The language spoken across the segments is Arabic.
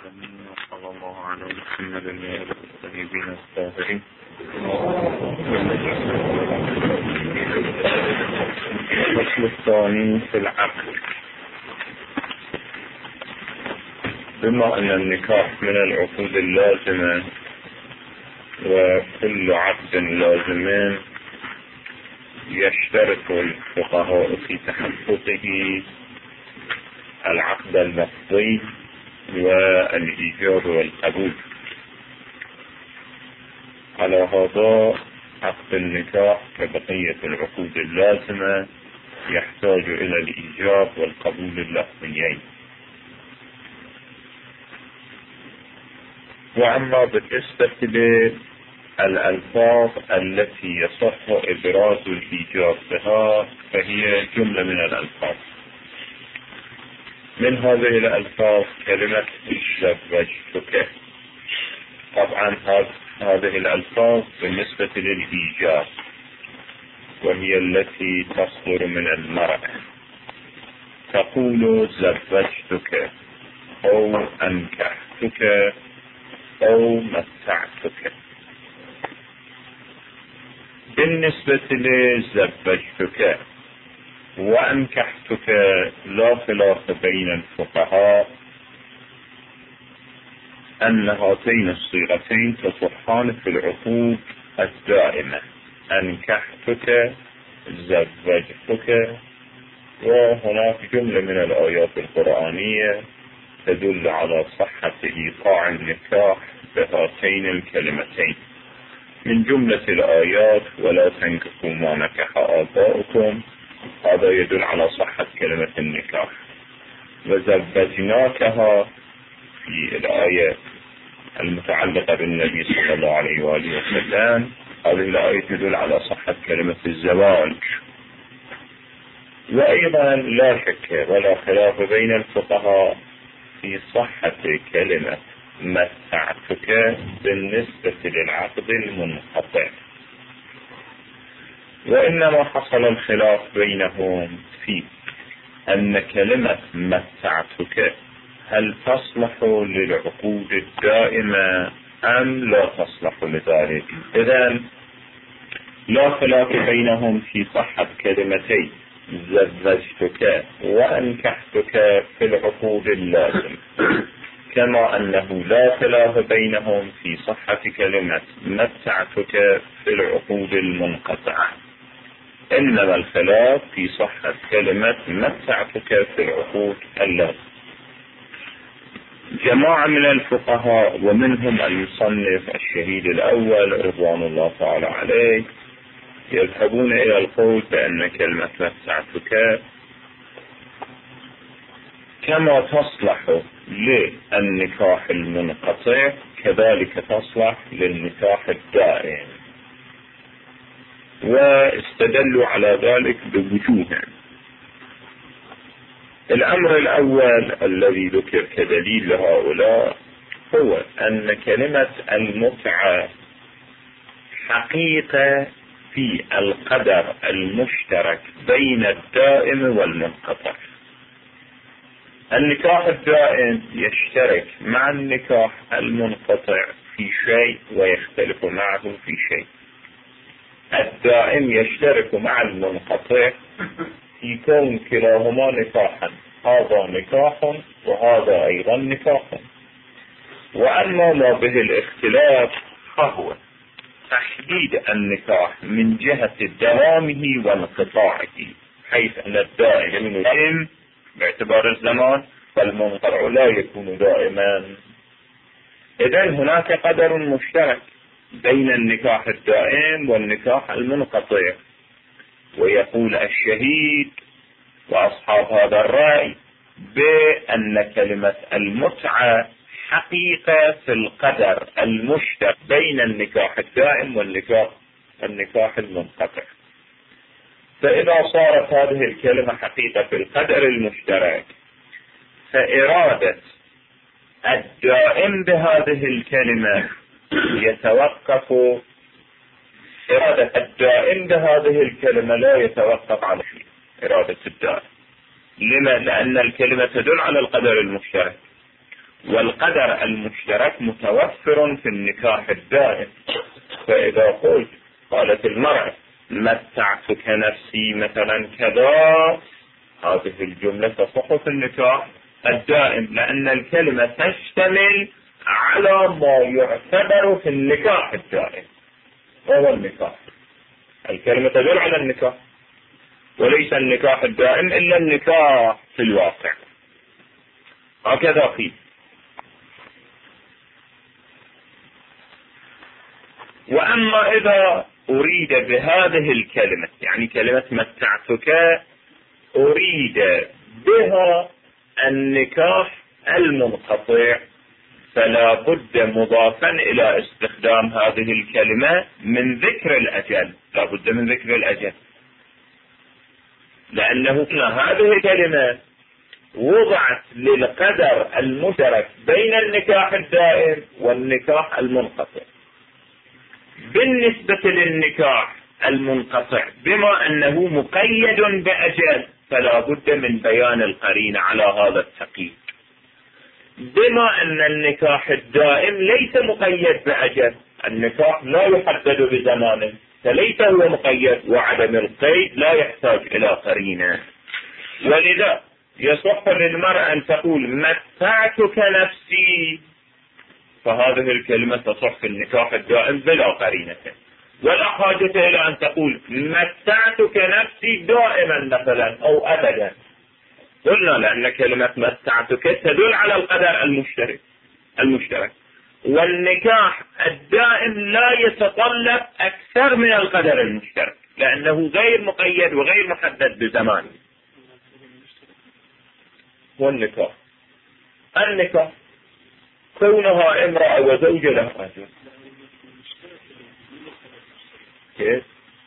العالمين، وصلى الله على محمد وآله الطيبين الطاهرين. الفصل الثاني في العقد. بما أن النكاح من العقود اللازمة وكل عقد لازم يشترط الفقهاء في تحققه العقد اللفظي والإيجاب والقبول. على هذا عقد النكاح كبقية العقود اللازمة يحتاج إلى الإيجاب والقبول اللفظيين. وأما بالنسبة للألفاظ التي يصح إبراز الإيجاب بها فهي جملة من الألفاظ. من هذه الألفاظ كلمة زوجتك. طبعا هذه الألفاظ بالنسبة للإيجاب، وهي التي تصدر من المرأة. تقول زوجتك أو أنكحتك أو متعتك. بالنسبة لزوجتك وأنكحتك لا خلاف بين الفقهاء أن هاتين الصيغتين تصحان في العقود الدائمة. أنكحتك، زوجتك. وهناك جملة من الآيات القرآنية تدل على صحة إيقاع النكاح بهاتين الكلمتين. من جملة الآيات ولا تنكحوا ما نكح آباؤكم، هذا يدل على صحة كلمة النكاح. وزوجناكها في الآية المتعلقة بالنبي صلى الله عليه وآله وسلم، هذه الآية تدل على صحة كلمة الزواج. وأيضا لا شك ولا خلاف بين الفقهاء في صحة كلمة متعتك بالنسبة للعقد المنقطع. وإنما حصل الخلاف بينهم في أن كلمة متعتك هل تصلح للعقود الدائمة أم لا تصلح لذلك. إذن لا خلاف بينهم في صحة كلمتين زوجتك وأنكحتك في العقود اللازم، كما أنه لا خلاف بينهم في صحة كلمة متعتك في العقود المنقطعة. إنما الخلاف في صحة كلمة متعتك في العقود اللازم. جماعة من الفقهاء ومنهم المصنف الشهيد الأول رضوان الله تعالى عليه يذهبون إلى القول بأن كلمة متعتك كما تصلح للنكاح المنقطع كذلك تصلح للنكاح الدائم. واستدلوا على ذلك بوجوه. الأمر الأول الذي ذكر كدليل لهؤلاء هو أن كلمة المتعة حقيقة في القدر المشترك بين الدائم والمنقطع. النكاح الدائم يشترك مع النكاح المنقطع في شيء ويختلف معه في شيء. الدائم يشترك مع المنقطع في كون كلاهما نكاحا، هذا نكاح وهذا أيضا نكاح. وأما ما به الاختلاف فهو تحديد النكاح من جهة دوامه وانقطاعه، حيث أن الدائم يتم باعتبار الزمان والمنقطع لا يكون دائما. إذن هناك قدر مشترك بين النكاح الدائم والنكاح المنقطع. ويقول الشهيد وأصحاب هذا الرأي بأن كلمة المتعة حقيقة في القدر المشترك بين النكاح الدائم والنكاح المنقطع. فإذا صارت هذه الكلمة حقيقة في القدر المشترك، فإرادة الدائم بهذه الكلمة يتوقف، إرادة الدائم بهذه الكلمة لا يتوقف على شيء. إرادة الدائم لما؟ لأن الكلمة تدل على القدر المشترك، والقدر المشترك متوفر في النكاح الدائم. فإذا قالت المرأة متعتك نفسي مثلا كذا، هذه الجملة تصح في النكاح الدائم، لأن الكلمة تشتمل على ما يعتبر في النكاح الدائم، وهو النكاح. الكلمة تدل على النكاح، وليس النكاح الدائم إلا النكاح في الواقع. هكذا قيل. وأما إذا أريد بهذه الكلمة، يعني كلمة متعتك، أريد بها النكاح المنقطع، فلا بد مضافا إلى استخدام هذه الكلمة من ذكر الأجل، لا بد من ذكر الأجل، لأنه هذه الكلمة وضعت للقدر المشترك بين النكاح الدائم والنكاح المنقطع. بالنسبة للنكاح المنقطع بما أنه مقيد بأجل، فلا بد من بيان القرينة على هذا التقييد. بما أن النكاح الدائم ليس مقيد بأجل، النكاح لا يحدد بزمان، فليس هو مقيد، وعدم القيد لا يحتاج إلى قرينة. ولذا يصح للمرأة أن تقول متعتك نفسي، فهذه الكلمة تصح في النكاح الدائم بلا قرينة، ولا حاجة إلى أن تقول متعتك نفسي دائما مثلا أو أبدا. قلنا لأن كلمة متعتك تدل على القدر المشترك، والنكاح الدائم لا يتطلب أكثر من القدر المشترك، لأنه غير مقيد وغير محدد بزمان. والنكاح كونها امرأة وزوجة لها أجر. كيف؟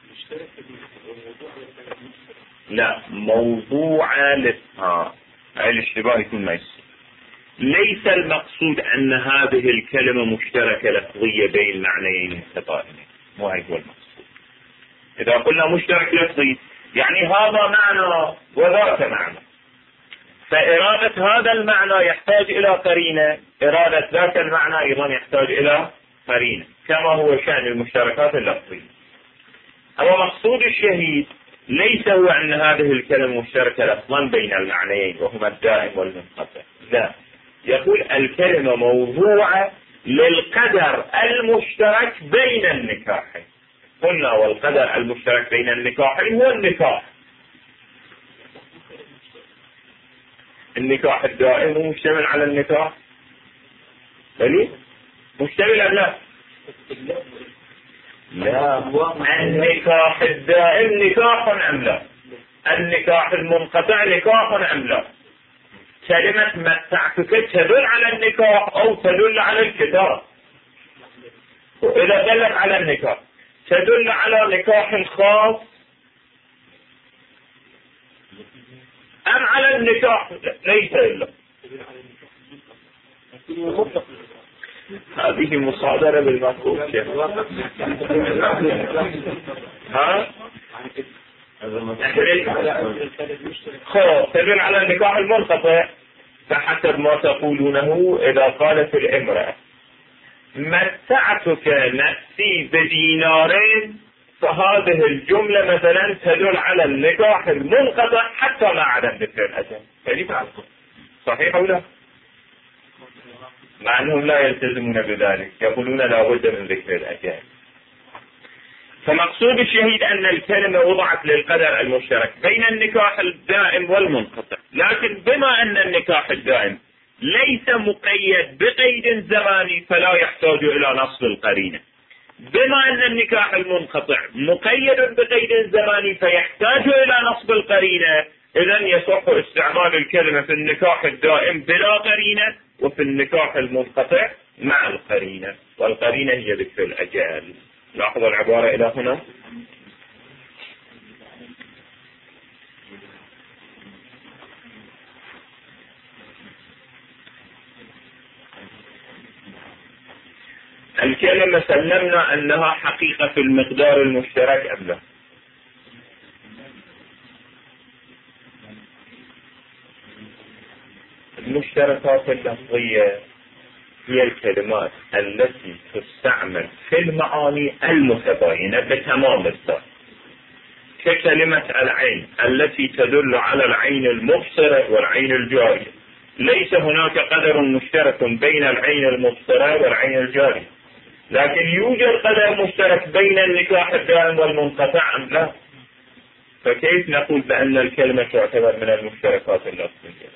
لا، موضوع الاشتباه يكون ما يصير. ليس المقصود أن هذه الكلمة مشتركة لفظية بين المعنيين المتقاربين، مو هو المقصود. إذا قلنا مشترك لفظي يعني هذا معنى وذاك معنى، فإرادة هذا المعنى يحتاج إلى قرينة، إرادة ذاك المعنى أيضا يحتاج إلى قرينة، كما هو شأن المشتركات اللفظية. أما مقصود الشهيد ليس هو أن هذه الكلمة مشتركة لفظا بين المعنيين وهما الدائم والمنقطع، لا، يقول الكلمة موضوعة للقدر المشترك بين النكاحين. قلنا والقدر المشترك بين النكاحين هو النكاح الدائم مشتمل على النكاح، بلي مشتمل أم لا؟ لا، النكاح الدائم نكاح أم لا؟ النكاح المنقطع نكاح أم لا؟ كلمة متعتك تدل على النكاح أو تدل على الكتاب؟ وإذا دلت على النكاح تدل على نكاح خاص أم على النكاح ليس إلا؟ هذه مصادرة بالمفهوم. تدل على النكاح المنقطع، فحسب ما تقولونه إذا قالت الامرأة متعتك نفسي بدينارين، فهذه الجملة مثلا تدل على النكاح المنقطع حتى ما عدم ذكر الأجل. صحيح أو لا؟ مع أنهم لا يلتزمون بذلك، يقولون لا بد من ذكر الأجل. فمقصود الشهيد أن الكلمة وضعت للقدر المشترك بين النكاح الدائم والمنقطع، لكن بما أن النكاح الدائم ليس مقيد بقيد زماني فلا يحتاج إلى نصب القرينة. بما أن النكاح المنقطع مقيد بقيد زماني فيحتاج إلى نصب القرينة، إذن يصح استعمال الكلمة في النكاح الدائم بلا قرينة، وفي النكاح المنقطع مع القرينة، والقرينة هي ذكر الأجال. لاحظوا العبارة إلى هنا. الكلمة سلمنا أنها حقيقة في المقدار المشترك أم لا؟ المشتركات اللفظية هي الكلمات التي تستعمل في المعاني المتباينة بتمام الذات، ككلمة العين التي تدل على العين المبصرة والعين الجارية. ليس هناك قدر مشترك بين العين المبصرة والعين الجارية، لكن يوجد قدر مشترك بين النكاح الدائم والمنقطع أم لا؟ فكيف نقول بأن الكلمة تعتبر من المشتركات اللفظية؟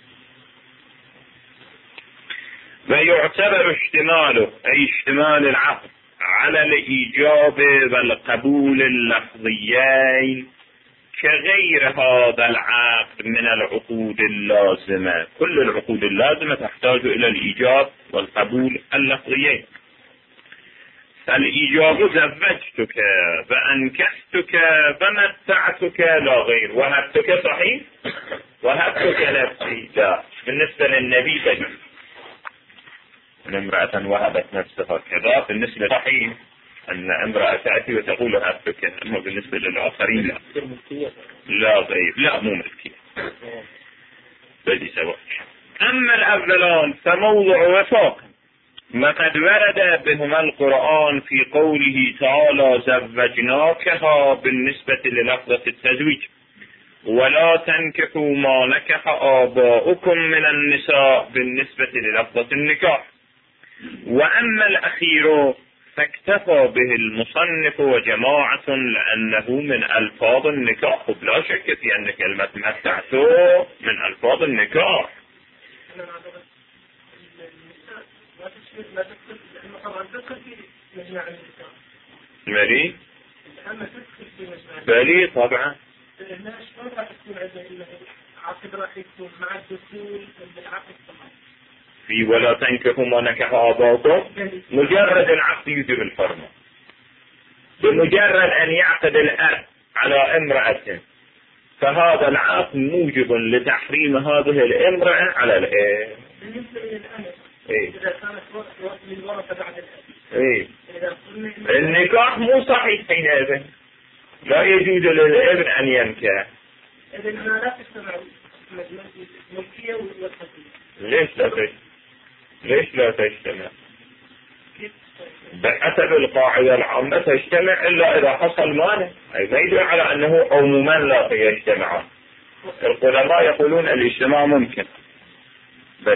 ويعتبر اشتماله أي اشتمال العقد على الإيجاب والقبول اللفظيين كغير هذا العقد من العقود اللازمة. كل العقود اللازمة تحتاج إلى الإيجاب والقبول اللفظيين. فالإيجاب زوجتك وأنكحتك ومتعتك لا غير. وهبتك صحيح، وهبتك نفسي لا. بالنسبة للنبي تجد أن امرأة وهبت نفسها كذا، بالنسبة صحيح أن امرأة تأتي وتقول هبتك، أما بالنسبة للآخرين لا. لا غير، لا مو ملكية بدي زواج. أما الأولان فموضع وفاق، وقد ورد بهما القرآن في قوله تعالى زوجناكها بالنسبة للفظة التزويج، ولا تنكحوا ما نكح آباؤكم من النساء بالنسبة للفظة النكاح. وأما الأخير فاكتفى به المصنف وجماعة لأنه من ألفاظ النكاح. لا شك في أن كلمة متعته من ألفاظ النكاح. مري بلي طبعا في ولا تنكحوا ما نكح آباؤكم. مجرد العقد يجب الحرمة، بمجرد أن يعقد الأب على امرأة فهذا العقد موجب لتحريم هذه الامرأة على الأب. إذا كانت للورثة بعد الأب النكاح مو صحيح حينئذ، لا يجوز للابن أن ينكح. إذن أنا لا تجتمع الملكية والخصية. ليش لا تجتمع؟ بحسب القاعدة العامة تجتمع إلا إذا حصل مانع، أي ما يدل على أنه عموما لا يجتمع. العلماء يقولون الاجتماع ممكن بل.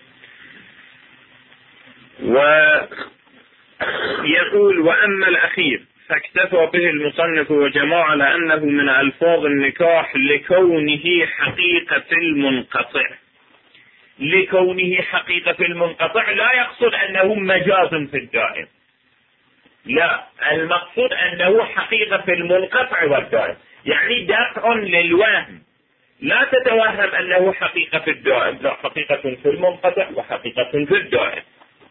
ويقول وأما الأخير فاكتفى به المصنف وجماعة لأنه من ألفاظ النكاح لكونه حقيقة المنقطع. لكونه حقيقة المنقطع لا يقصد أنه مجاز في الدائم، لا، المقصود أنه حقيقة في المنقطع والدائم، يعني دفع للوهم. لا تتوهم أنه حقيقة في الدائم، لا، حقيقة في المنقطع وحقيقة في الدائم.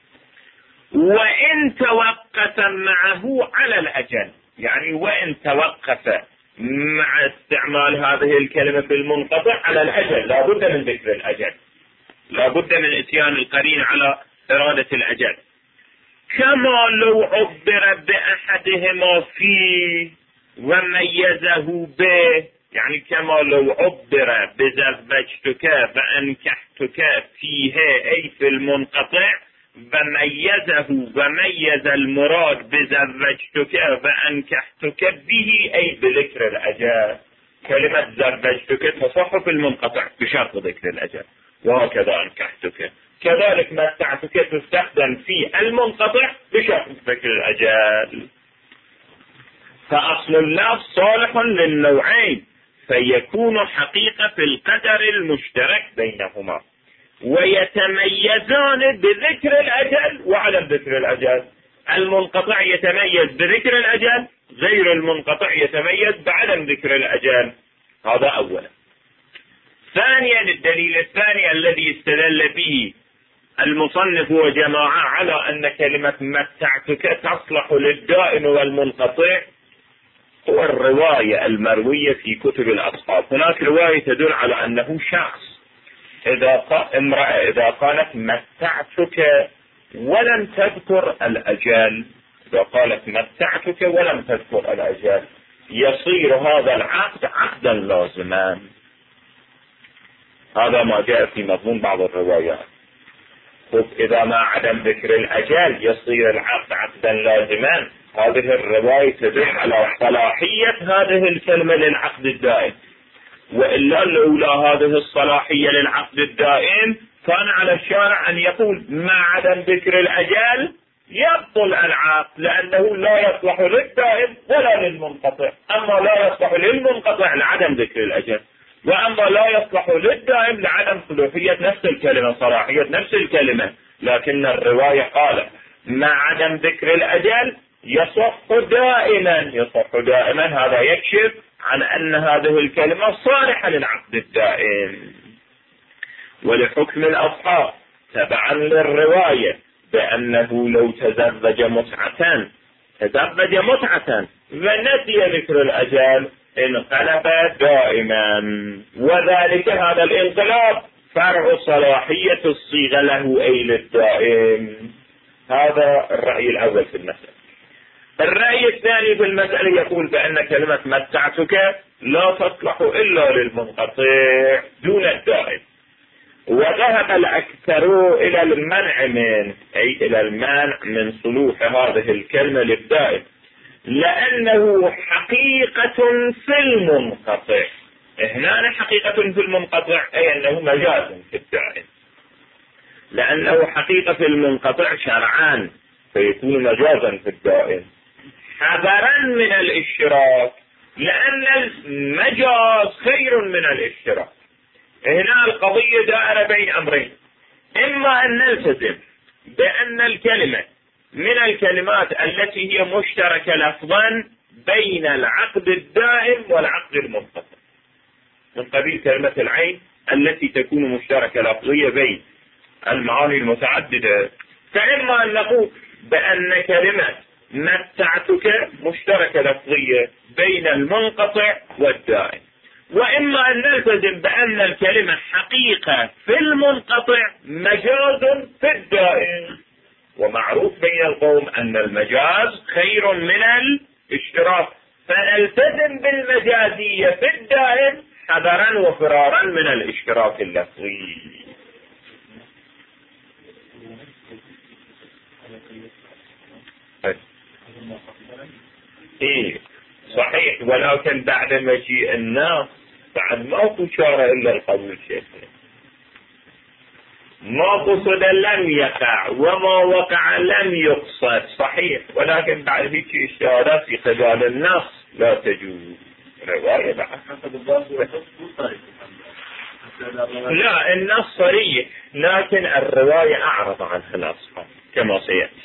وإن توقف معه على الأجل، يعني وإن توقف مع استعمال هذه الكلمة في المنقطع على الأجل، لا بد من ذكر الأجل، لا بد من اتيان القرين على إرادة الأجل. كما لو عبر بأحدهما فيه وميزه به، يعني كما لو عبر بزوجتك وأنكحتك فيه أي في المنقطع، وميز المراد بزوجتك وأنكحتك به أي بذكر الأجل. كلمة زوجتك تصح في المنقطع بشرط ذكر الأجل، وهكذا أنكحتك. كذلك متعتك تستخدم في المنقطع بشرط ذكر الأجل. فأصل اللفظ صالح للنوعين، فيكون حقيقة في القدر المشترك بينهما، ويتميزان بذكر الأجل وعدم ذكر الأجل. المنقطع يتميز بذكر الأجل، غير المنقطع يتميز بعدم ذكر الأجل. هذا أولا. ثانيا الدليل الثاني الذي استدل به المصنف وجماعة على أن كلمة متعتك تصلح للدائم والمنقطع هو الرواية المروية في كتب الأصحاب. هناك رواية تدل على أنه شخص امرأة إذا قالت متعتك ولم تذكر الأجل، إذا قالت متعتك ولم تذكر الأجل، يصير هذا العقد عقدا لازما. هذا ما جاء في مضمون بعض الروايات. إذا ما عدم ذكر الأجل يصير العقد عقدا لازما، هذه الرواية تدل على صلاحية هذه الكلمة للعقد الدائم، وإلا لولا هذه الصلاحية للعقد الدائم كان على الشارع أن يقول ما عدم ذكر الأجل يبطل العقد، لأنه لا يصلح للدائم ولا للمنقطع. أما لا يصلح للمنقطع لعدم ذكر الأجل، وأما لا يصلح للدائم لعدم صلاحية نفس الكلمة، صلاحية نفس الكلمة. لكن الرواية قالت ما عدم ذكر الأجل يصح دائما، هذا يكشف عن أن هذه الكلمة صالحة للعقد الدائم. ولحكم الأصحاب تبعا للرواية بأنه لو تزوج متعة ونسي ذكر الأجل انقلب دائما، وذلك هذا الانقلاب فرع صلاحية الصيغة له أي للدائم. هذا الرأي الأول في المسألة. الرأي الثاني في المسألة يقول بأن كلمة متعتك لا تصلح إلا للمنقطع دون الدائم، وذهب الأكثر إلى المنع من صلوح هذه الكلمة للدائم، لأنه حقيقة في المنقطع. هنا حقيقة في المنقطع أي أنه مجاز في الدائم، لأنه حقيقة في المنقطع شرعان فيكون مجازا في الدائم، حذرا من الاشتراك، لأن المجاز خير من الاشتراك. هنا القضية دائرة بين أمرين: إما أن نلتزم بأن الكلمة من الكلمات التي هي مشتركة لفظا بين العقد الدائم والعقد المنقطع، من قبيل كلمة العين التي تكون مشتركة لفظية بين المعاني المتعددة. فإما أن نقول بأن كلمة متعتك مشتركة لفظية بين المنقطع والدائم، وإما أن نلتزم بأن الكلمة حقيقة في المنقطع مجاز في الدائم. ومعروف بين القوم أن المجاز خير من الاشتراك، فنلتزم بالمجازية في الدائم حذرا وفرارا من الاشتراك اللفظي. إيه صحيح، ولكن بعد مجيء الناس بعد ما أشار إلا القول الشيخي، ما قصد لم يقع وما وقع لم يقصد، صحيح، ولكن بعد هيك إشارات في خلال النص لا تجوز رواية بعد حسب الظاهر. لا، النص صريح، لكن الرواية أعرض عنها الأصحاب كما سيأتي.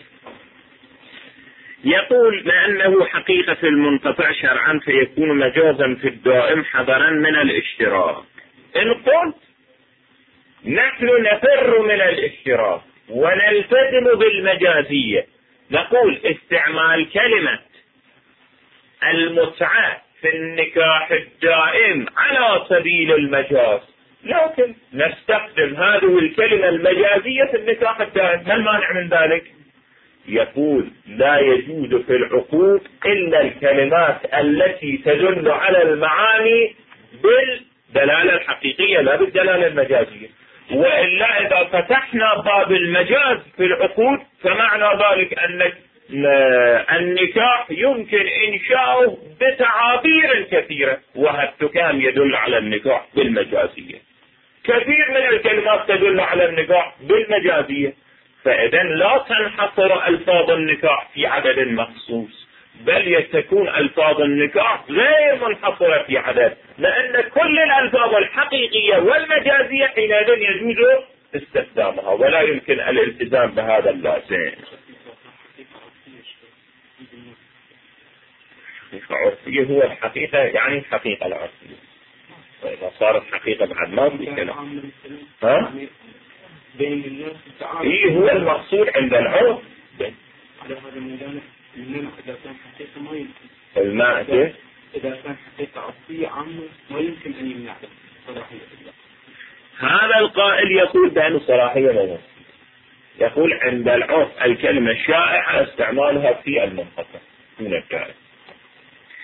يقول لأنه حقيقة في المنقطع شرعا فيكون مجازا في الدائم حذرا من الاشتراك. إن قلت نحن نفر من الاشتراك ونلتزم بالمجازية، نقول استعمال كلمة المتعة في النكاح الدائم على سبيل المجاز، لكن نستخدم هذه الكلمة المجازية في النكاح الدائم، ما المانع من ذلك؟ يقول لا يجوز في العقود إلا الكلمات التي تدل على المعاني بالدلالة الحقيقية لا بالدلالة المجازية، وإلا إذا فتحنا باب المجاز في العقود فمعنى ذلك أن النكاح يمكن إنشاؤه بتعابير كثيرة، وهالتكام يدل على النكاح بالمجازية، كثير من الكلمات تدل على النكاح بالمجازية. فإذا لا تنحصر ألفاظ النكاح في عدد مخصوص، بل تكون ألفاظ النكاح غير منحصرة في عدد، لأن كل الألفاظ الحقيقية والمجازية حينئذ يجوز استخدامها ولا يمكن الالتزام بهذا اللازم. عرفية هو الحقيقة، يعني الحقيقة العرفية، وإذا صارت حقيقة بعد ما في كلام إيه هو المقصود عند العرف. على هذا الميدان المنع إذا كان حقيقة ما يمكن الماء إذا كان حقيقة عرفية عامة ما يمكن أن يمنع صلاحية الله. هذا القائل يقول بأن صلاحية لا، يقول عند العرف الكلمة الشائعة استعمالها في المنقطع من الكائن،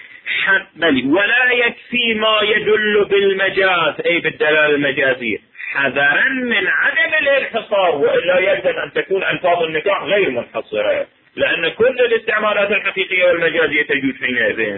ولا يكفي ما يدل بالمجاز أي بالدلالة المجازية، حذرا من عدم الانحصار، وإلا يجب أن تكون ألفاظ النكاح غير منحصرة، لأن كل الاستعمالات الحقيقية والمجازية تجوز حينئذ.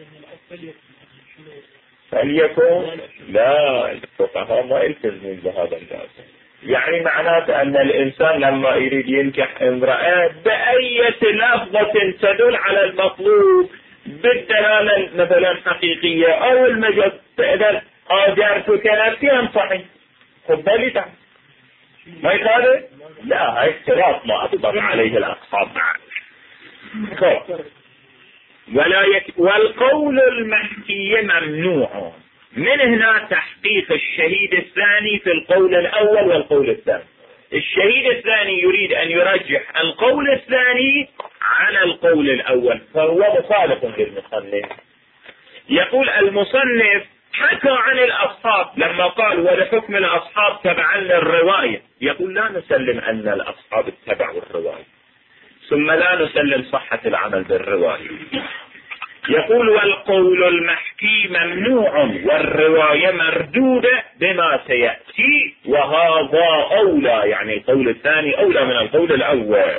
فليكن لا، الفقهاء ما يلتزمون بهذا الجواز. يعني معناته أن الإنسان لما يريد ينكح امرأة بأي لفظة تدل على المطلوب بالدلالة مثلا حقيقية أو المجاز، فإذا آجرتك نفسي أنصحي خذ بالي تعال، ما يخالف؟ لا، هاي اختلاط ما أطبق عليه الأصحاب. والقول المحكي ممنوع. من هنا تحقيق الشهيد الثاني في القول الأول والقول الثاني. الشهيد الثاني يريد أن يرجح القول الثاني على القول الأول، فهو مخالف للمصنف. يقول المصنف حكى عن الأصحاب لما قال ولحكم الأصحاب تبعا للرواية، يقول لا نسلم أن الأصحاب اتبعوا الرواية، ثم لا نسلم صحة العمل بالرواية. يقول والقول المحكي ممنوع والرواية مردودة بما سيأتي، وهذا أولى، يعني القول الثاني أولى من القول الأول.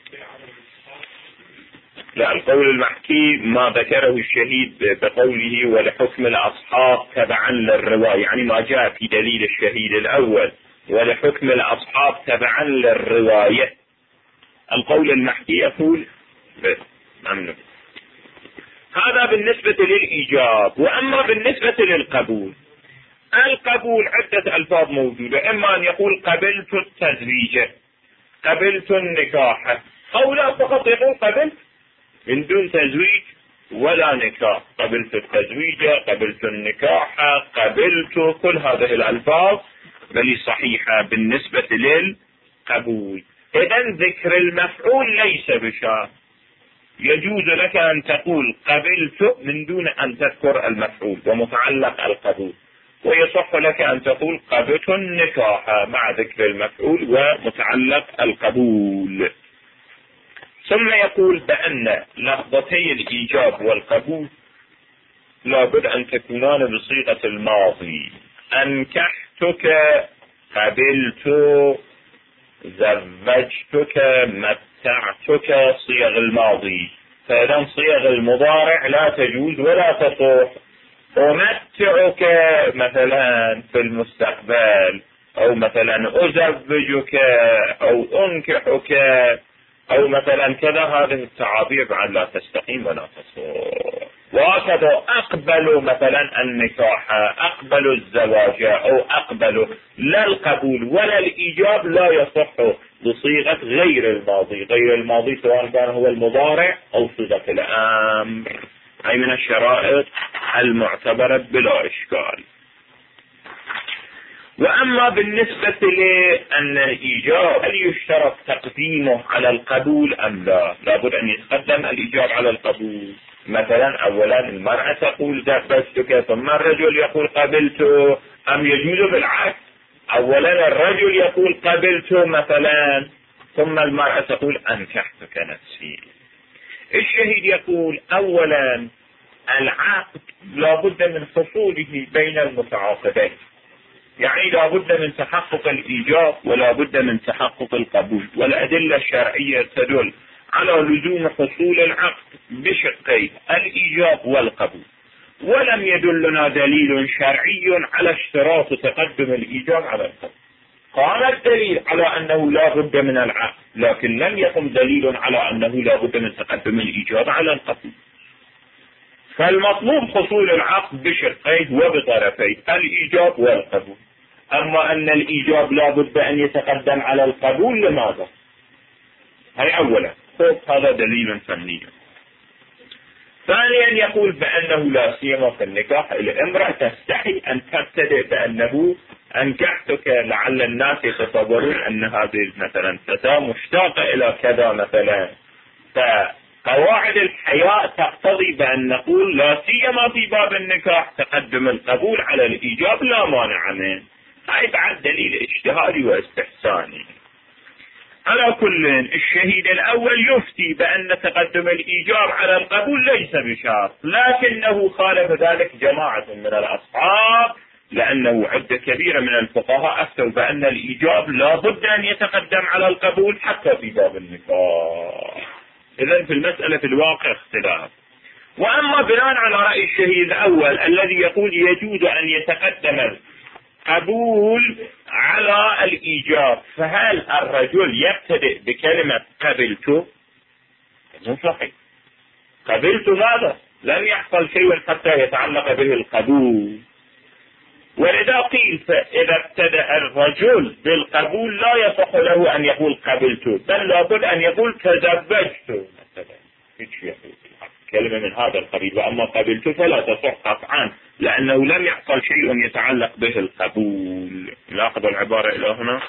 لا، القول المحكي ما ذكره الشهيد بقوله ولحكم الأصحاب تبعا للرواية، يعني ما جاء في دليل الشهيد الأول ولحكم الأصحاب تبعا للرواية. القول المحكي يقول ممنوع. هذا بالنسبة للإيجاب. وأما بالنسبة للقبول، القبول عدة ألفاظ موجودة، إما أن يقول قبلت التزويج، قبلت النكاح، أو لا فقط يقول قبلت من دون تزويج ولا نكاح، قبلت التزويج، قبلت النكاح، قبلت، كل هذه الألفاظ بل صحيحة بالنسبة للقبول. إذن ذكر المفعول ليس بشرط، يجوز لك أن تقول قبلت من دون أن تذكر المفعول ومتعلق القبول، ويصح لك أن تقول قبلت النكاح مع ذكر المفعول ومتعلق القبول. ثم يقول بأن لفظتي الإيجاب والقبول لابد أن تكونان بصيغة الماضي. أنكحتك، قبلت، زوجتك، متعتك، صيغ الماضي. فإذا صيغ المضارع لا تجوز ولا تصح. أمتعك مثلا في المستقبل، أو مثلا أزوجك، أو أنكحك، أو مثلا كذا، هذه التعابير بعد لا تستقيم ولا تصح. وهكذا أقبل مثلا النكاح، أقبل الزواج، أو أقبل، لا القبول ولا الإيجاب لا يصح بصيغة غير الماضي. غير الماضي سواء كان هو المضارع أو صيغة الأمر، أي من الشرائط المعتبرة بلا إشكال. وأما بالنسبة لأن الإيجاب هل يشترط تقديمه على القبول أم لا؟ لابد أن يتقدم الإيجاب على القبول. مثلا أولا المرأة تقول زوجتك ثم الرجل يقول قبلت، أم يجوز بالعكس؟ أولا الرجل يقول قبلت مثلا ثم المرأة تقول أنكحتك نفسي. الشهيد يقول أولا العقد لابد من حصوله بين المتعاقدين، يعني لا بد من تحقق الإيجاب ولا بد من تحقق القبول، والأدلة الشرعية تدل على لزوم حصول العقد بشقين الإيجاب والقبول، ولم يدلنا دليل شرعي على اشتراط تقدم الإيجاب على القبول. قال الدليل على أنه لا بد من العقد، لكن لم يقم دليل على أنه لا بد من تقدم الإيجاب على القبول. فالمطلوب حصول العقد بشقيه وبطرفيه الإيجاب والقبول. أما أن الإيجاب لا بد أن يتقدم على القبول، لماذا؟ هي أولا هذا دليل فني. ثانيا يقول بأنه لا سيما في النكاح الامرأة تستحي أن تبتدئ بأنه أنكحتك، لعل الناس يتصورون أن هذه مثلا فتاة مشتاقة إلى كذا مثلا، فقواعد الحياء تقتضي بأن نقول لا سيما في باب النكاح تقدم القبول على الإيجاب لا مانع منه. هاي بعد دليل اجتهادي واستحساني. على كل الشهيد الأول يفتي بأن تقدم الإيجاب على القبول ليس بشرط، لكنه خالف ذلك جماعة من الأصحاب لأنه عدة كبيرة من الفقهاء أفتوا بأن الإيجاب لا بد أن يتقدم على القبول حتى في باب النكاح. إذن في المسألة في الواقع اختلاف. وأما بناء على رأي الشهيد الأول الذي يقول يجوز أن يتقدم القبول على الإيجاب، فهل الرجل يبتدئ بكلمة قبلت؟ صحيح، قبلت هذا لم يحصل شيء حتى يتعلق به القبول. ولذا قيل فإذا ابتدأ الرجل بالقبول لا يصح له أن يقول قبلت، بل لابد أن يقول تزوجت مثلا، كلمة من هذا القبيل. وأما قبلت فلا تصح قطعا لأنه لم يحصل شيء يتعلق به القبول. نأخذ العبارة إلى هنا: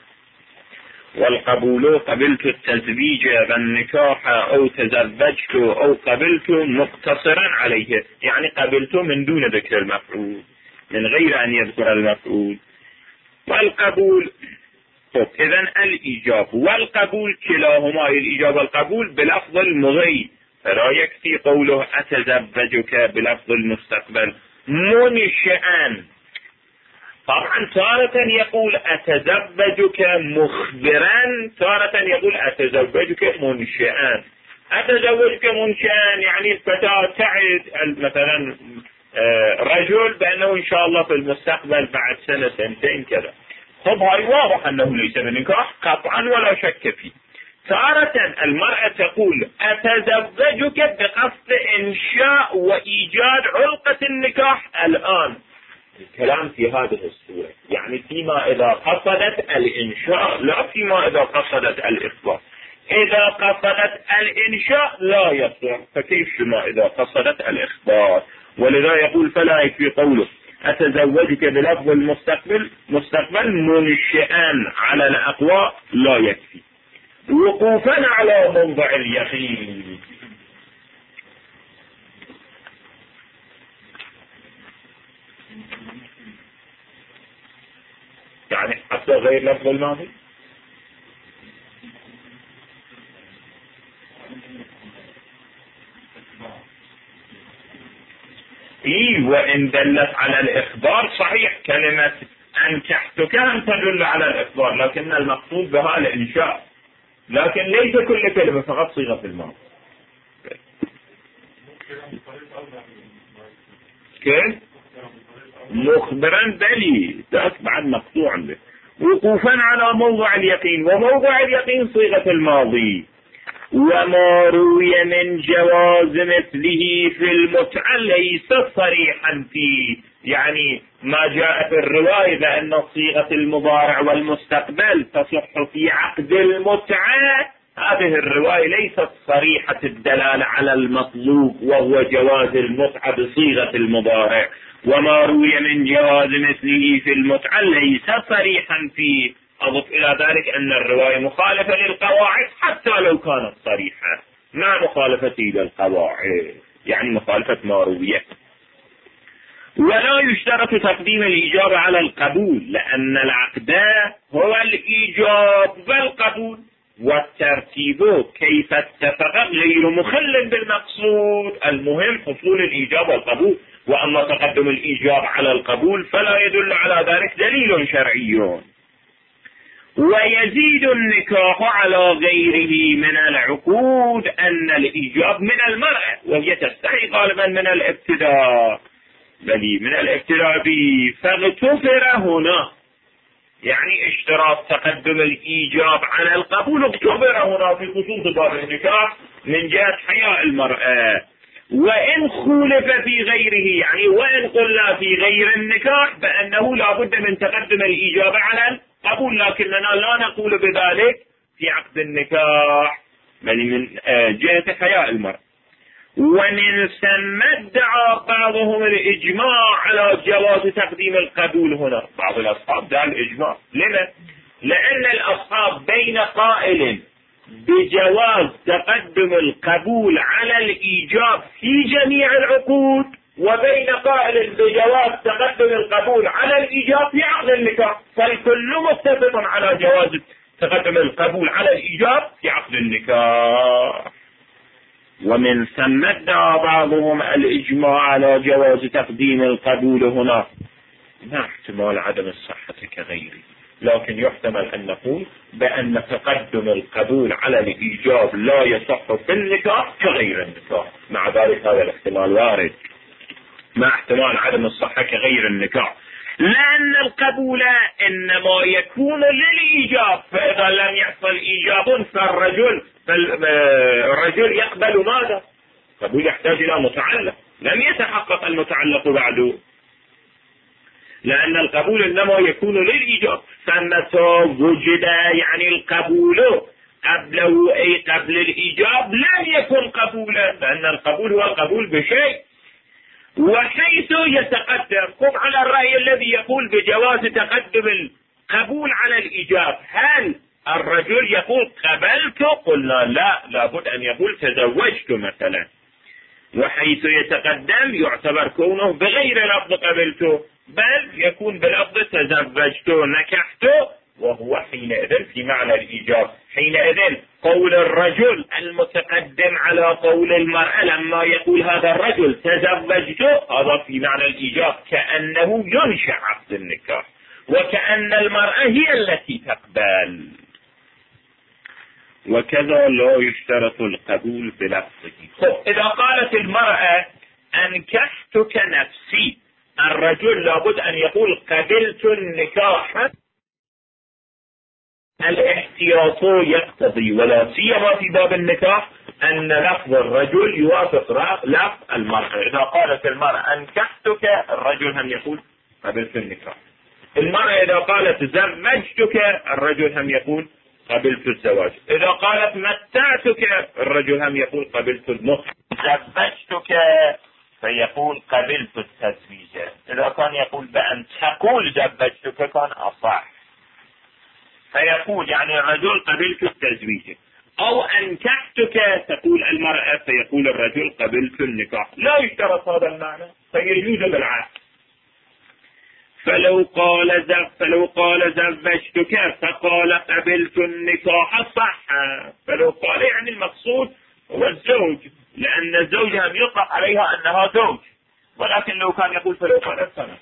والقبول قبلت التزويج والنكاح أو تزوجت أو قبلت مقتصرا عليه، يعني قبلت من دون ذكر المفعول، من غير أن يذكر المفعول. والقبول إذن الإيجاب والقبول كلاهما، الإيجاب والقبول بلفظ المضي، فلا يكفي قوله أتزوجك بلفظ المستقبل منشئا. طبعا تارة يقول أتزوجك مخبرا، تارة يقول أتزوجك منشئا. أتزوجك منشئا يعني الفتاة تعد مثلا رجل بأنه إن شاء الله في المستقبل بعد سنة سنتين كذا. طب هاي واضح أنه ليس من نكاح قطعا ولا شك فيه. تارة المرأة تقول أتزوجك بقصد إنشاء وإيجاد علقة النكاح الآن. الكلام في هذه الصورة، يعني فيما إذا قصدت الإنشاء لا فيما إذا قصدت الإخبار. إذا قصدت الإنشاء لا يصح، فكيف فيما إذا قصدت الإخبار؟ ولذا يقول فلا يكفي قوله أتزوجك بلفظ مستقبل منشئا على الأقوى، لا يكفي. وقوفا على موضع اليقين، يعني حتى غير لفظ الماضي. وإن دلت على الإخبار صحيح، كلمة أنكحتك أن تدل على الإخبار، لكن المقصود بها الإنشاء، لكن ليس كل كلمة، فقط صيغة الماضي. كيف؟ مخبرا بلي ذاك بعد مقطوع به. وقوفا على موضع اليقين، وموضع اليقين صيغة الماضي. وما روي من جواز مثله في المتعة ليس صريحا فيه، يعني ما جاء في الرواية بأن صيغة المضارع والمستقبل تصح في عقد المتعة، هذه الرواية ليست صريحة الدلالة على المطلوب وهو جواز المتعة بصيغة المضارع. وما روي من جواز مثله في المتعة ليس صريحا فيه. أضف إلى ذلك أن الرواية مخالفة للقواعد حتى لو كانت صريحة، مع مخالفتي للقواعد يعني مخالفة ما روي. ولا يشترط تقديم الإجابة على القبول، لأن العقد هو الإيجاب والقبول، والترتيب كيف اتفق غير مخل بالمقصود، المهم حصول الإيجاب والقبول. وأما تقدم الإيجاب على القبول فلا يدل على ذلك دليل شرعي. ويزيد النكاح على غيره من العقود أن الإيجاب من المرأة، وهي تستحي غالبا من الابتداء، بل من الابتداء به، فاغتفر هنا، يعني اشتراط تقدم الإيجاب على القبول اغتفر هنا في خصوص باب النكاح من جهة حياء المرأة. وإن خولف في غيره، يعني وإن قلنا في غير النكاح بأنه لا بد من تقدم الإجابة على القبول، لكننا لا نقول بذلك في عقد النكاح بل من جهة حياء المرأة. ومن ثم ادعى بعضهم الإجماع على جواز تقديم القبول هنا. بعض الأصحاب دعا الإجماع. لما؟ لأن الأصحاب بين قائل بجواز تقدم القبول على الإيجاب في جميع العقود، وبين قائل بجواز تقدم القبول على الإيجاب في عقد النكاح، فالكل متفق على جواز تقدم القبول على الإيجاب في عقد النكاح. ومن ثم ادعى بعضهم الإجماع على جواز تقديم القبول هنا ما احتمال عدم الصحة كغيره، لكن يحتمل أن نقول بأن تقدم القبول على الإيجاب لا يصح في النكاح كغير النكاح. مع ذلك هذا الاحتمال وارد، ما احتمال عدم الصحة كغير النكاح، لأن القبول إنما يكون للإيجاب، فإذا لم يحصل إيجاب فالرجل يقبل ماذا؟ قبول يحتاج إلى متعلق، لم يتحقق المتعلق بعده، لأن القبول إنما يكون للإيجاب. فمتى وجد يعني القبول قبله أي قبل الإيجاب لم يكن قبولا، لأن القبول هو القبول بشيء. وحيث يتقدم، قم على الرأي الذي يقول بجواز تقدم القبول على الإيجاب، هل الرجل يقول قبلت؟ قلنا لا، لابد أن يقول تزوجت مثلا. وحيث يتقدم يعتبر كونه بغير لفظ قبلته، بل يكون بلفظ تزوجت نكحت، وهو حينئذ في معنى الإيجاب. حينئذ قول الرجل المتقدم على قول المرأة لما يقول هذا الرجل تزوجت، هذا في معنى الإيجاب، كأنه ينشأ عقد النكاح، وكأن المرأة هي التي تقبل. وكذا لا يشترط القبول بلفظه. إذا قالت المرأة أنكحتك نفسي، الرجل لابد أن يقول قبلت النكاح. الاحتياط يقتضي، ولا سيما في باب النكاح، أن لفظ الرجل يوافق لفظ المرأة. إذا قالت المرأة أنكحتك، الرجل هم يقول قبلت النكاح. المرأة إذا قالت زوجتك، الرجل هم يقول قبلت الزواج. إذا قالت متعتك، الرجل هم يقول قبلت المتعة. زوجتك فيقول قبلت التزويج. إذا كان يقول بأن تقول زوجتك كان أصح، فيقول يعني الرجل قبلت التزويج. أو أنكحتك تقول المرأة، فيقول الرجل قبلت النكاح. لا يشترط هذا المعنى، فيجوز بالعكس. فلو قال زوجتك فقال قبلت النكاح صح. فلو قال يعني المقصود هو الزوج، لأن الزوج هم يطلق عليها أنها زوج، ولكن لو كان يقول فلو قال سنة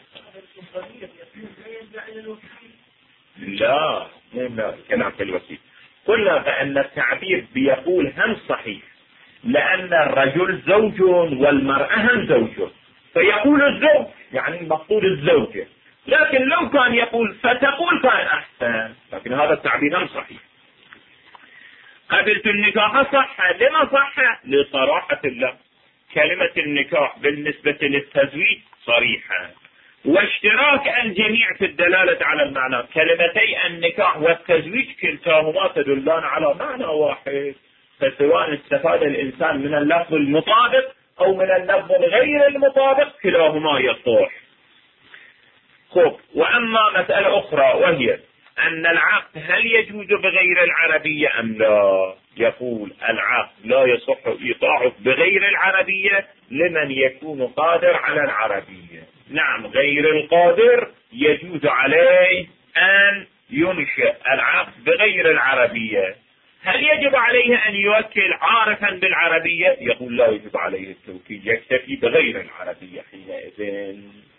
لا كلام في الوكيل. قلنا بأن التعبير بيقول هم صحيح، لأن الرجل زوج والمرأة هم زوج، فيقول الزوج يعني المقصود الزوجة. لكن لو كان يقول فتقول كان أحسن، لكن هذا التعبير هم صحيح. قبلت النكاح صح. لما صح؟ لصراحة الله. كلمة النكاح بالنسبة للتزويج صريحة، واشتراك الجميع في الدلالة على المعنى. كلمتي النكاح والتزويج كلتاهما تدلان على معنى واحد، فسواء استفاد الإنسان من اللفظ المطابق أو من اللفظ غير المطابق كلاهما يصح. خب، وأما مسألة أخرى وهي أن العقد هل يجوز بغير العربية أم لا؟ يقول العقد لا يصح إيقاعه بغير العربية لمن يكون قادر على العربية. نعم، غير القادر يجوز عليه أن ينشئ العقد بغير العربية. هل يجب عليه أن يوكل عارفا بالعربية؟ يقول لا يجب عليه التوكيل، يكتفي بغير العربية حينئذ،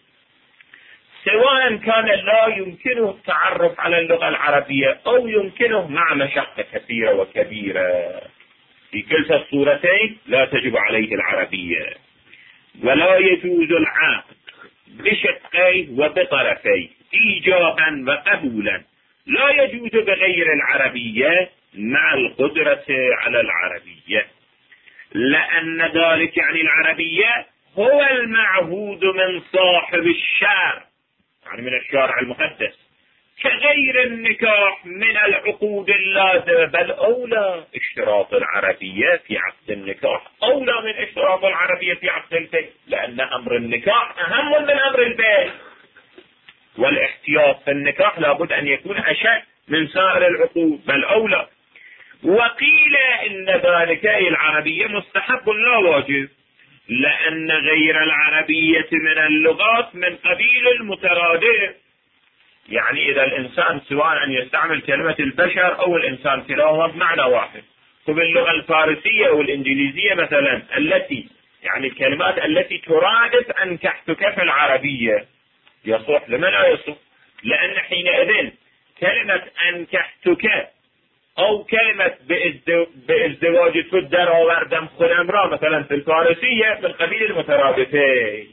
سواء كان لا يمكنه التعرف على اللغة العربية أو يمكنه مع مشقة كثيرة وكبيرة. في كلتا الصورتين لا تجب عليه العربية. ولا يجوز العقد بشقيه وبطرفيه إيجابا وقبولا. لا يجوز بغير العربية مع القدرة على العربية، لأن ذلك يعني العربية هو المعهود من صاحب الشرع، يعني من الشارع المقدس، كغير النكاح من العقود اللازمة، بل أولى اشتراط العربية في عقد النكاح أولى من اشتراط العربية في عقد البيت، لأن أمر النكاح أهم من أمر البيت، والاحتياط في النكاح لابد أن يكون أشد من سائر العقود بل أولى. وقيل إن ذلك العربية مستحب لا واجب، لأن غير العربية من اللغات من قبيل المترادف. يعني إذا الإنسان سواء أن يستعمل كلمة البشر أو الإنسان كلاهما بمعنى واحد. فباللغة الفارسية أو الإنجليزية مثلا التي يعني الكلمات التي ترادف أنكحتك في العربية، يصح لمن لا يصح؟ لأن حينئذ كلمة أنكحتك أو كلمة بازدواج تدر وردم خنمرا مثلا في الفارسية من قبيل المترادفين،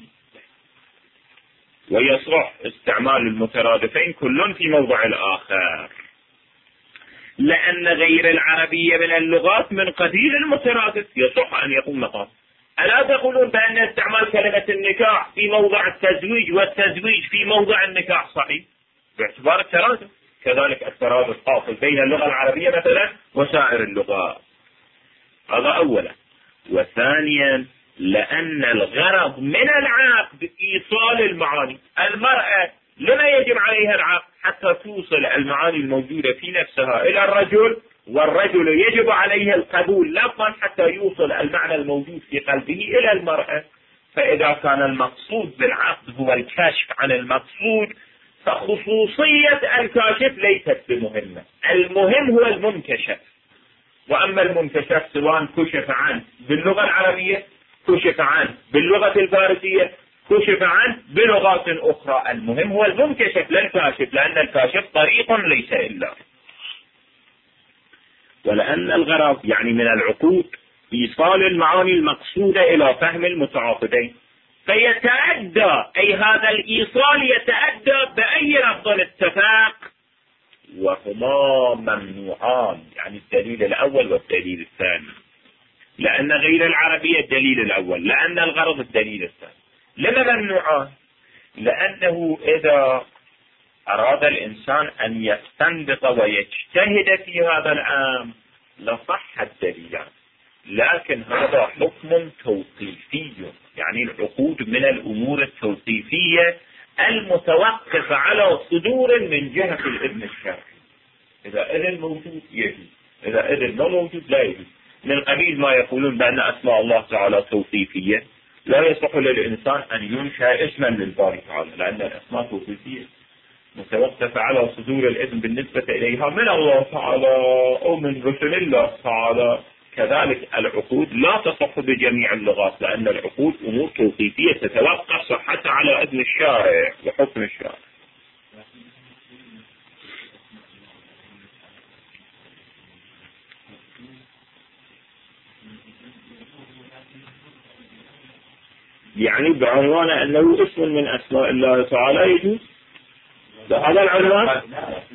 ويصح استعمال المترادفين كل في موضع الآخر، لأن غير العربية من اللغات من قبيل المترادف يصح أن يكون مقام. ألا تقولون بأن استعمال كلمة النكاح في موضع التزويج والتزويج في موضع النكاح صحيح باعتبار الترادف؟ كذلك الترادف حاصل بين اللغة العربية مثلا وسائر اللغات. هذا أولا. وثانيا لأن الغرض من العقد إيصال المعاني. المرأة لما يجب عليها العقد؟ حتى توصل المعاني الموجودة في نفسها إلى الرجل، والرجل يجب عليه القبول لفظا حتى يوصل المعنى الموجود في قلبه إلى المرأة. فإذا كان المقصود بالعقد هو الكشف عن المقصود فخصوصية الكاشف ليست بمهمة، المهم هو المنكشف. وأما المنكشف سواء كشف عنه باللغة العربية، كشف عنه باللغة الفارسية، كشف عنه بلغات أخرى، المهم هو المنكشف لا الكاشف، لأن الكاشف طريق ليس إلا. ولأن الغرض يعني من العقود إيصال المعاني المقصودة إلى فهم المتعاقدين، فيتأدى أي هذا الإيصال يتأدى بأي لفظ اتفاق، وهما ممنوعان، يعني الدليل الأول والدليل الثاني. لأن غير العربية الدليل الأول، لأن الغرض الدليل الثاني. لما ممنوعان؟ لأنه إذا أراد الإنسان أن يستنبط ويجتهد في هذا الأمر لصح الدليلان، لكن هذا حكم توقيفي، يعني العقود من الأمور التوقيفية المتوقف على صدور من جهة الإذن الشرعي. إذا إذن موجود يجوز، إذا إذن ما موجود لا يجوز. من قبيل ما يقولون بأن أسماء الله تعالى توقيفية، لا يصح للإنسان أن ينشأ اسما للباري تعالى، لأن الأسماء توقيفية متوقفة على صدور الإذن بالنسبة إليها من الله تعالى أو من رسل الله تعالى. كذلك العقود لا تصح بجميع اللغات، لأن العقود أمور توقيفية تتوقف صحتها على إذن الشارع وحكم الشارع. يعني بعنوان أنه اسم من أسماء الله تعالى يجوز هذا العنوان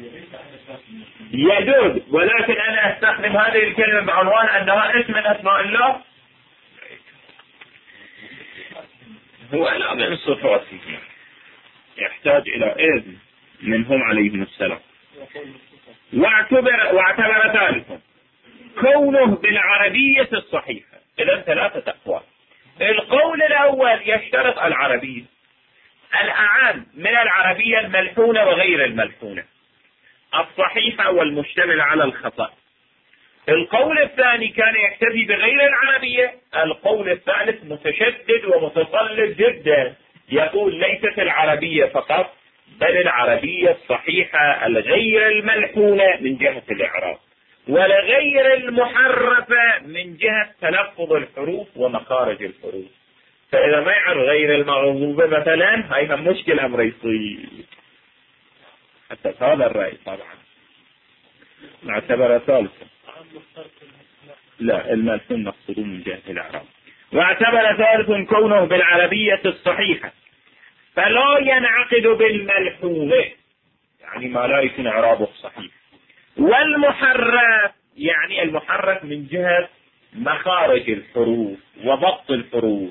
يجوز، ولكن أنا أستخدم هذه الكلمة بعنوان أنها اسم من أسماء الله هو لا من صفاته، يحتاج إلى إذن منهم عليهم السلام. واعتبر ثالثا كونه بالعربية الصحيحة. إذن ثلاثة أقوال. القول الأول يشترط العربية، الأعم من العربية الملحونة وغير الملحونة، الصحيحة والمشتمل على الخطأ. القول الثاني كان يكتفي بغير العربية. القول الثالث متشدد ومتصلب جدا، يقول ليست العربية فقط بل العربية الصحيحة الغير الملحونة من جهة الإعراب، والغير المحرفة من جهة تلفظ الحروف ومخارج الحروف. فإذا ما يعرف غير المغضوبة مثلا هاي مشكلة أمر يصير. حتى هذا الرأي طبعا نعتبر ثالثا، لا الملحون نقصده من جهة الإعراب. واعتبر ثالث كونه بالعربية الصحيحة فلا ينعقد بالملحونة، يعني ما لا يكون إعرابه صحيح، والمحرف يعني المحرف من جهة مخارج الحروف وضبط الحروف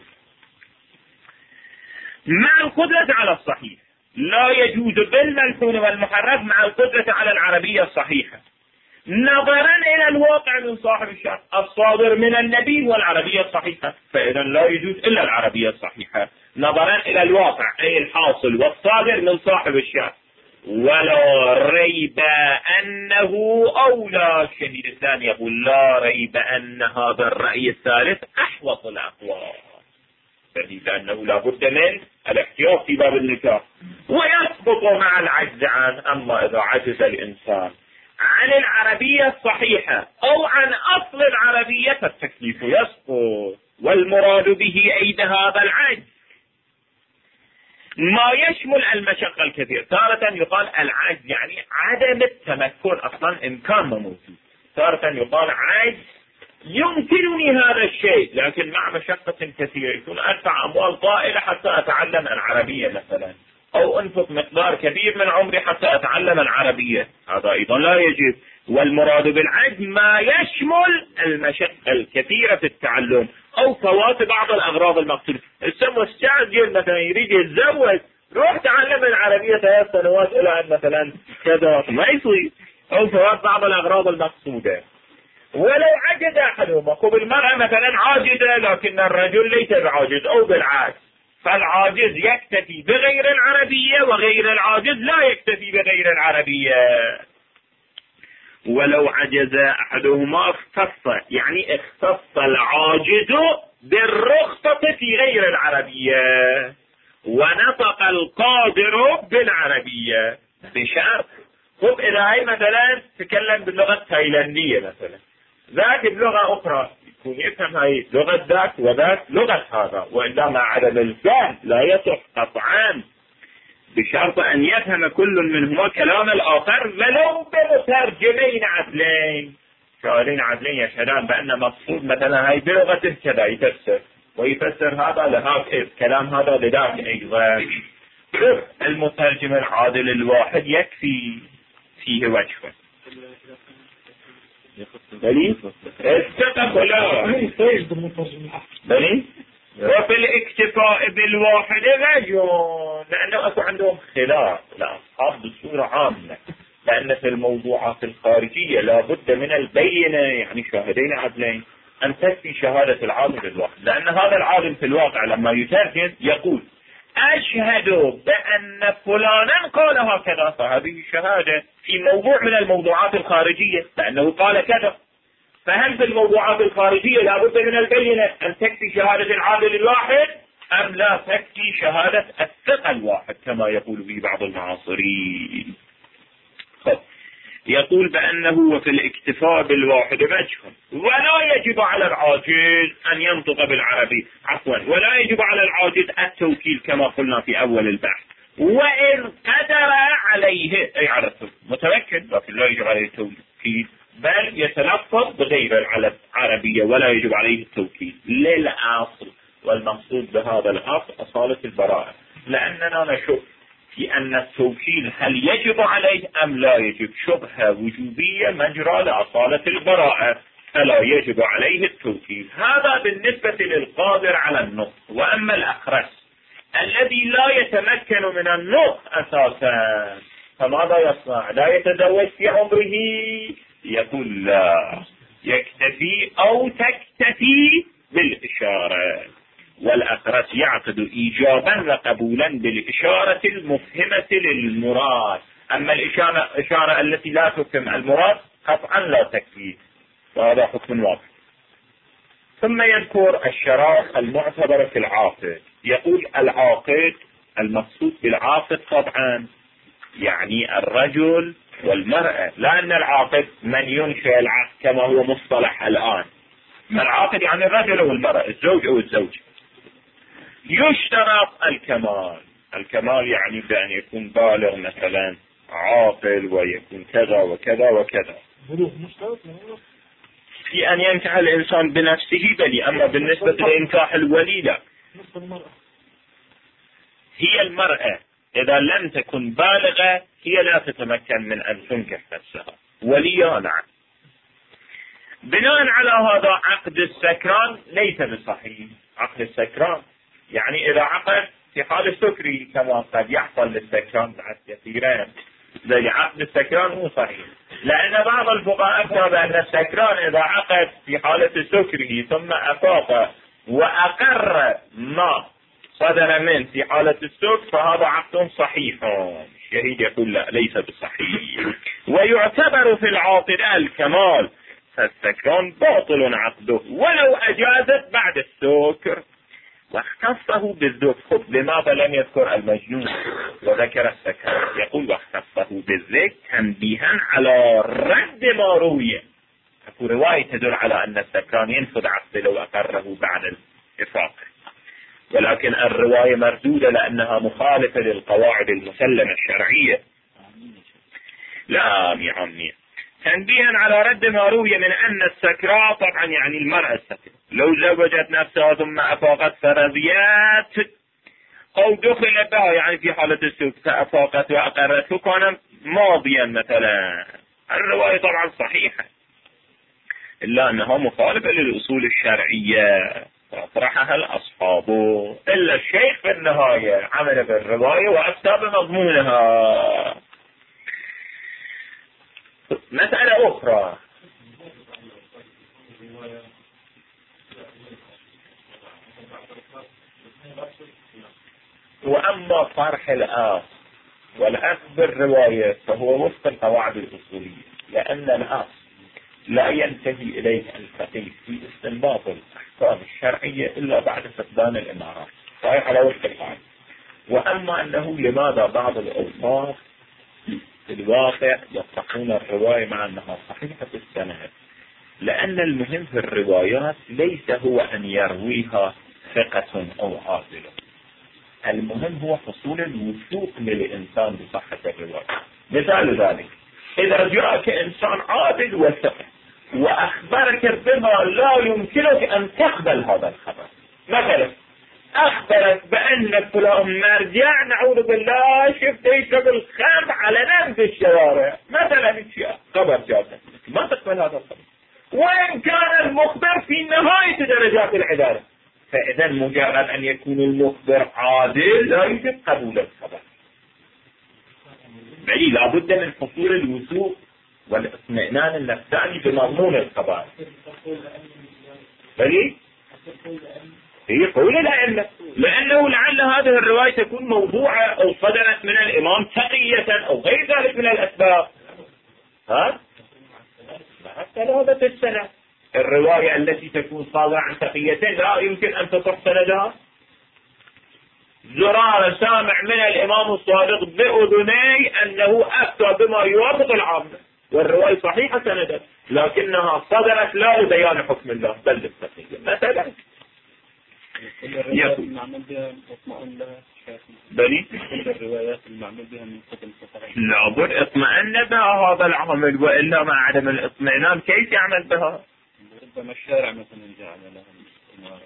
مع القدرة على الصحيح. لا يجوز بالملحون والمحرف مع القدرة على العربية الصحيحة، نظرا إلى الواقع من صاحب الشأن الصادر من النبي والعربية الصحيحة. فإذا لا يجوز إلا العربية الصحيحة نظرا إلى الواقع أي الحاصل والصادر من صاحب الشأن. ولا ريب أنه أولى. الشهيد الثاني يقول لا ريب أن هذا الرأي الثالث أحوط الأقوال، لأنه لا بد من الاحتياط في باب النكاح، ويسقط مع العجز عنه. أما إذا عجز الإنسان عن العربية الصحيحة أو عن أصل العربية فالتكليف يسقط، والمراد به أيضا هذا العجز. ما يشمل المشقة الكثير. تارة يقال العجز يعني عدم التمكن أصلا إن كان موجود. تارة يقال عجز يمكنني هذا الشيء لكن مع مشقة كثيرة، يكون أدفع أموال طائلة حتى أتعلم العربية مثلا، أو أنفق مقدار كبير من عمري حتى أتعلم العربية، هذا أيضا لا يجب. والمراد بالعجز ما يشمل المشقة الكثيرة في التعلم أو فوات بعض الأغراض المقصودة. السم مستعجل مثلا يريد يتزوج، روح تعلم العربية 3 سنوات إلى أن مثلا كذا، ما يصير، أو فوات بعض الأغراض المقصودة. ولو عجز أحدهما، بالمرأة مثلا عاجزة لكن الرجل ليس بعاجز، أو بالعكس، فالعاجز يكتفي بغير العربية وغير العاجز لا يكتفي بغير العربية. ولو عجز أحدهما اختص، يعني اختص العاجز بالرخصة في غير العربية، ونطق القادر بالعربية بشرط. إذا هي مثلا تكلم باللغة التايلاندية مثلا، ذاك بلغة أخرى يكون يفهم هاي لغة ذاك وذاك لغة هذا، وإلا مع عدم الفهم لا يصح قطعا، بشرط أن يفهم كل منهما كلام الآخر ولو بمترجمين عدلين، شاعرين عدلين يشهدان بأن مقصود مثلا هاي بلغة كذا يفسر، ويفسر هذا لهاك كلام هذا لذاك أيضا. المترجم العادل الواحد يكفي فيه وجهه. بلي الثقة لا بلي وفي الاكتفاء بالواحد رجل، لأنه أكو عندهم خلاف الأصحاب بصورة عامة، لأن في الموضوعات الخارجية لابد من البينة، يعني شاهدين عدلين، أن تكفي شهادة العالم الواحد، لأن هذا العالم في الواقع لما يترجم يقول أشهد بأن فلانا قال هكذا، فهذه شهادة في موضوع من الموضوعات الخارجية لأنه قال كذا. فهل في الموضوعات الخارجية لابد من البينة أن تكفي شهادة العادل الواحد أم لا تكفي شهادة الثقة الواحد كما يقول في بعض المعاصرين؟ يقول بأنه وفي الاكتفاء بالواحد وجه، ولا يجب على العاجز أن ينطق بالعربي، ولا يجب على العاجز التوكيل كما قلنا في أول البحث، وإن قدر عليه أي على متمكن لكن لا يجب عليه التوكيل، بل يتلفظ بغير العربية ولا يجب عليه التوكيل للأصل. والمقصود بهذا الأصل أصالة البراءة، لأننا نشوف في أن التوكيل هل يجب عليه أم لا يجب، شبهة وجوبية مجرى لأصالة البراءة، فلا يجب عليه التوكيل. هذا بالنسبة للقادر على النطق. وأما الأخرس الذي لا يتمكن من النطق أساسا فماذا يصنع؟ لا يتزوج في عمره؟ يقول لا، يكتفي أو تكتفي بالإشارة. والأخرس يعقد إيجابا وقبولا بالإشارة المفهمة للمراد، أما الإشارة التي لا تفهم المراد قطعا لا تكفي، وهذا حكم واضح. ثم يذكر الشرائط المعتبرة في العاقد. يقول العاقد المقصود بالعاقد طبعا يعني الرجل والمرأة، لأن العاقد من ينشئ العقد كما هو مصطلح الآن، العاقد يعني الرجل والمرأة، الزوج أو الزوجة. يشترط الكمال يعني بأن يكون بالغ مثلا عاقل، ويكون كذا وكذا وكذا. في أن ينكح الإنسان بنفسه بلي، أما بالنسبة لإنكاح الولي لا. هي المرأة إذا لم تكن بالغة هي لا تتمكن من أن تنكح نفسها، وليها نعم. بناء على هذا عقد السكران ليس بصحيح. عقد السكران يعني إذا عقد في حال السكري كما قد يحصل للسكران بعد كثيرا، عقد السكران مو صحيح، لأن بعض الفقهاء أفتى بأن السكران إذا عقد في حالة السكري ثم أفاق وأقر ما صدر من في حالة السكر فهذا عقد صحيح. الشهيد يقول لا ليس بصحيح. ويعتبر في العاقد الكمال، فالسكران باطل عقده ولو أجازت بعد السكر. واختصه بالذكر. لماذا لم يذكر المجنون وذكر السكر؟ يقول واختصه بالذكر تنبيها على رد ما روي. رواية تدل على أن السكران ينفذ عقده لو أقره بعد الإفاق. ولكن الرواية مردودة لأنها مخالفة للقواعد المسلمة الشرعية. لا يا عمي، تنبيها على رد ما روي من أن السكراء، طبعا يعني المرأة السكراء لو زوجت نفسها ثم أفاقت فرضيات أو دخل بها، يعني في حالة السوء فأفاقت وأقرت كان ماضيا مثلا، الرواية طبعا صحيحة، إلا أنها مخالفة للأصول الشرعية فأطرحها الأصحاب، إلا الشيخ في النهاية عمل بالرواية وأفتى بمضمونها. مسألة أخرى، وأما طرح الآخر والأخذ بالرواية فهو وفق القواعد الأصولية، لأن الآخر لا ينتهي إليه الفقيه في استنباط الأحكام الشرعية إلا بعد فقدان الإمارات، صحيح على وفق القواعد. وأما أنه لماذا بعض الأوصاف في الواقع يطرحون الرواية مع أنها صحيحة السند، لأن المهم في الروايات ليس هو أن يرويها ثقة أو عادل، المهم هو حصول الوثوق للإنسان بصحة الرواية. مثال ذلك إذا جاءك إنسان عادل وثق وأخبرك بما لا يمكنك أن تقبل هذا الخبر، مثلا أخبرك بأن فلان مرجع نعوذ بالله شفت يشرب الخمر علنا في الشوارع مثلا، خبر جاءك ما تقبل هذا الخبر، وإن كان المخبر في نهاية درجات العدالة، فإذا مجرد أن يكون المخبر عادل لا يجب قبول الخبر، بل لابد من حصول الوثوق والاطمئنان النفساني بمضمون الخبر. بل هي قول الأئمة، لأنه لعل هذه الرواية تكون موضوعة أو صدرت من الإمام تقية أو غير ذلك من الأسباب. حتى هذا السنة الرواية التي تكون صادرة عن تقيتين لا يمكن أن تصح سندها. زرار سامع من الإمام الصادق بأذني أنه أفتى بما يوافق العامة والرواية صحيحة سندا، لكنها صدرت لا لبيان حكم الله بل للتقية مثلا. المعمل بها اطمئن لها بلي الروايات المعمل بها من قبل الفقهاء لابد اطمئن بها هذا العمل، وإلا مع عدم الاطمئنان كيف يعمل بها؟ ربما الشارع مثلا جعل لها إمارة،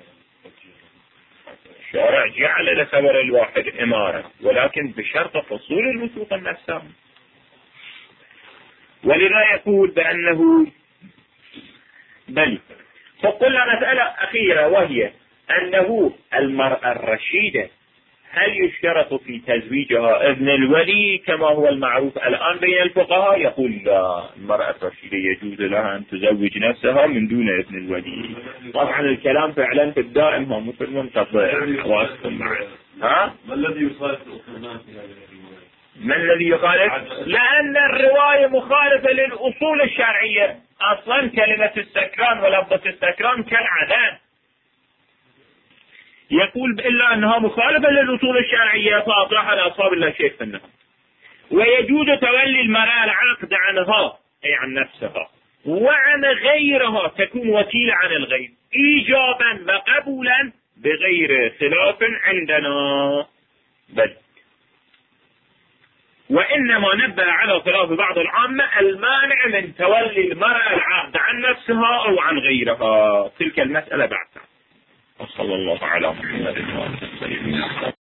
الشارع جعل لخبر الواحد إمارة، ولكن بشرط حصول الوثوق النفساني. ولذا يقول بأنه بل فقلنا مسألة أخيرة، وهي أنه المرأة الرشيدة هل يشترط في تزويجها ابن الولي كما هو المعروف الآن بين الفقهاء؟ يقول لا، المرأة الرشيدة يجوز لها أن تزوج نفسها من دون ابن الولي. طبعا الكلام فعلا في الدائم هو مثل منقطع واسكم معه. ما الذي يخالف الأصول في هذه الرواية؟ ما الذي يخالف؟ لأن الرواية مخالفة للأصول الشرعية، أصلا كلمة السكران ولفظة السكران كالعدد، يقول إلا أنها مخالفة للأصول الشرعية فأطرح الأصحاب لا شيء منها. ويجوز تولي المرأة العقد عنها أي عن نفسها وعن غيرها، تكون وكيلة عن الغير إيجابا وقبولا بغير خلاف عندنا بل. وإنما نبه على خلاف بعض العامة المانع من تولي المرأة العقد عن نفسها أو عن غيرها، تلك المسألة بعد. وصلى الله على محمد وعلى آله وصحبه.